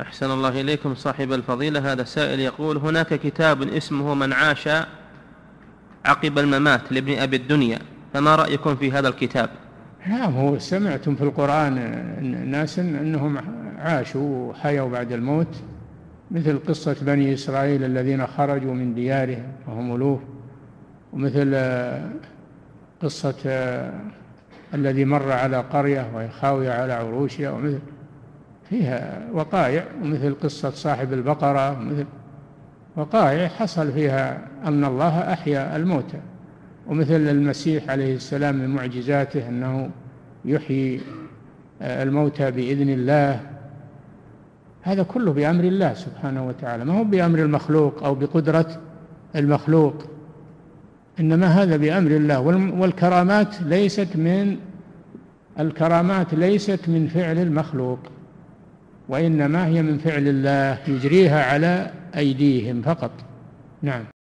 أحسن الله إليكم صاحب الفضيلة. هذا سائل يقول: هناك كتاب اسمه من عاش عقب الممات لابن أبي الدنيا، فما رأيكم في هذا الكتاب؟ نعم، هو سمعتم في القرآن ناس أنهم عاشوا وحيوا بعد الموت، مثل قصة بني إسرائيل الذين خرجوا من ديارهم وهم ألوف، ومثل قصة الذي مر على قرية وهي خاوية على عروشها، ومثل فيها وقائع، ومثل قصة صاحب البقرة، ومثل وقائع حصل فيها أن الله أحيا الموتى، ومثل المسيح عليه السلام من معجزاته أنه يحيي الموتى بإذن الله. هذا كله بأمر الله سبحانه وتعالى، ما هو بأمر المخلوق أو بقدرة المخلوق، إنما هذا بأمر الله. والكرامات ليست من فعل المخلوق، وإنما هي من فعل الله يجريها على أيديهم فقط. نعم.